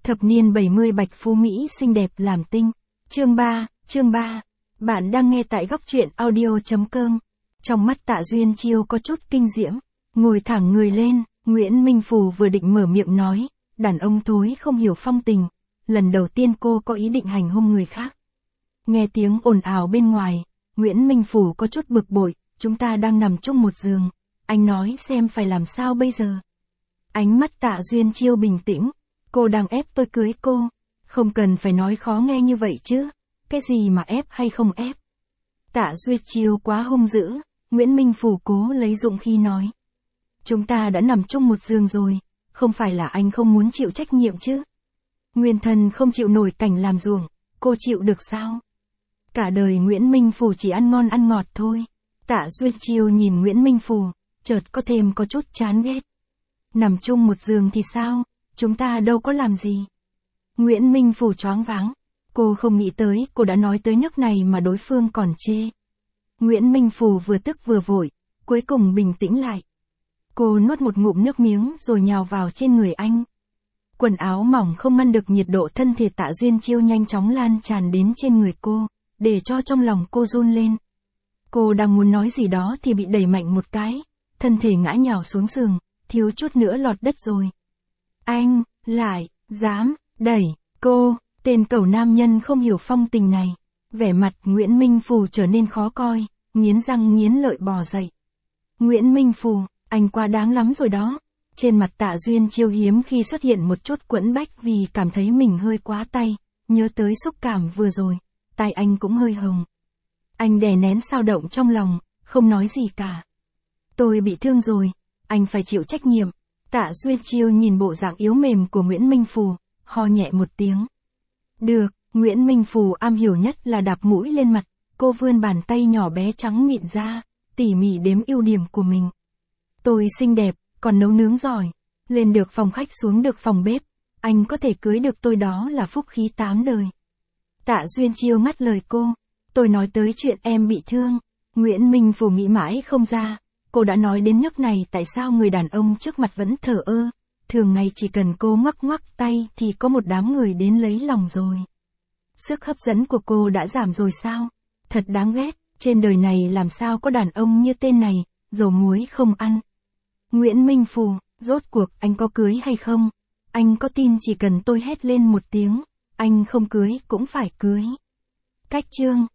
Thập niên 70 Bạch Phú Mỹ xinh đẹp làm tinh. Chương 3. Bạn đang nghe tại góc truyện audio.com. Trong mắt Tạ Duyên Chiêu có chút kinh diễm. Ngồi thẳng người lên, Nguyễn Minh Phù vừa định mở miệng nói, đàn ông thối không hiểu phong tình. Lần đầu tiên cô có ý định hành hung người khác. Nghe tiếng ồn ào bên ngoài, Nguyễn Minh Phù có chút bực bội, chúng ta đang nằm chung một giường. Anh nói xem phải làm sao bây giờ. Ánh mắt Tạ Duyên Chiêu bình tĩnh. Cô đang ép tôi cưới cô. Không cần phải nói khó nghe như vậy chứ. Cái gì mà ép hay không ép. Tạ Duyên Chiêu quá hung dữ. Nguyễn Minh Phù cố lấy dũng khí nói. Chúng ta đã nằm chung một giường rồi. Không phải là anh không muốn chịu trách nhiệm chứ. Nguyên thần không chịu nổi cảnh làm ruộng. Cô chịu được sao? Cả đời Nguyễn Minh Phù chỉ ăn ngon ăn ngọt thôi. Tạ Duyên Chiêu nhìn Nguyễn Minh Phù, chợt có chút chán ghét. Nằm chung một giường thì sao? Chúng ta đâu có làm gì. Nguyễn Minh Phù choáng váng. Cô không nghĩ tới cô đã nói tới nước này mà đối phương còn chê. Nguyễn Minh Phù vừa tức vừa vội, cuối cùng bình tĩnh lại. Cô nuốt một ngụm nước miếng rồi nhào vào trên người anh. Quần áo mỏng không ngăn được nhiệt độ thân thể Tạ Duyên Chiêu nhanh chóng lan tràn đến trên người cô, để cho trong lòng cô run lên. Cô đang muốn nói gì đó thì bị đẩy mạnh một cái, thân thể ngã nhào xuống giường, thiếu chút nữa lọt đất rồi. Anh, lại, dám, đẩy, cô, tên cẩu nam nhân không hiểu phong tình này. Vẻ mặt Nguyễn Minh Phù trở nên khó coi, nghiến răng nghiến lợi bò dậy. Nguyễn Minh Phù, anh quá đáng lắm rồi đó. Trên mặt Tạ Duyên Chiêu hiếm khi xuất hiện một chút quẫn bách vì cảm thấy mình hơi quá tay, nhớ tới xúc cảm vừa rồi, tay anh cũng hơi hồng. Anh đè nén xao động trong lòng, không nói gì cả. Tôi bị thương rồi, anh phải chịu trách nhiệm. Tạ Duyên Chiêu nhìn bộ dạng yếu mềm của Nguyễn Minh Phù, ho nhẹ một tiếng. Được, Nguyễn Minh Phù am hiểu nhất là đạp mũi lên mặt, cô vươn bàn tay nhỏ bé trắng mịn ra, tỉ mỉ đếm ưu điểm của mình. Tôi xinh đẹp, còn nấu nướng giỏi, lên được phòng khách xuống được phòng bếp, anh có thể cưới được tôi đó là phúc khí 8 đời. Tạ Duyên Chiêu ngắt lời cô, tôi nói tới chuyện em bị thương. Nguyễn Minh Phù nghĩ mãi không ra, cô đã nói đến nước này tại sao người đàn ông trước mặt vẫn thờ ơ, thường ngày chỉ cần cô ngoắc ngoắc tay thì có một đám người đến lấy lòng rồi. Sức hấp dẫn của cô đã giảm rồi sao? Thật đáng ghét, trên đời này làm sao có đàn ông như tên này, dầu muối không ăn. Nguyễn Minh Phù, rốt cuộc anh có cưới hay không? Anh có tin chỉ cần tôi hét lên một tiếng, anh không cưới cũng phải cưới. Cách chương